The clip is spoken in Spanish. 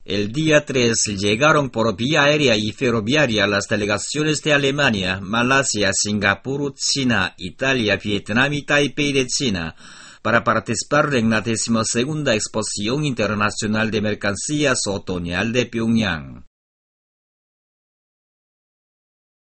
El día 3 llegaron por vía aérea y ferroviaria las delegaciones de Alemania, Malasia, Singapur, China, Italia, Vietnam y Taipei de China para participar en la 12ª Exposición Internacional de Mercancías Otoñal de Pyongyang.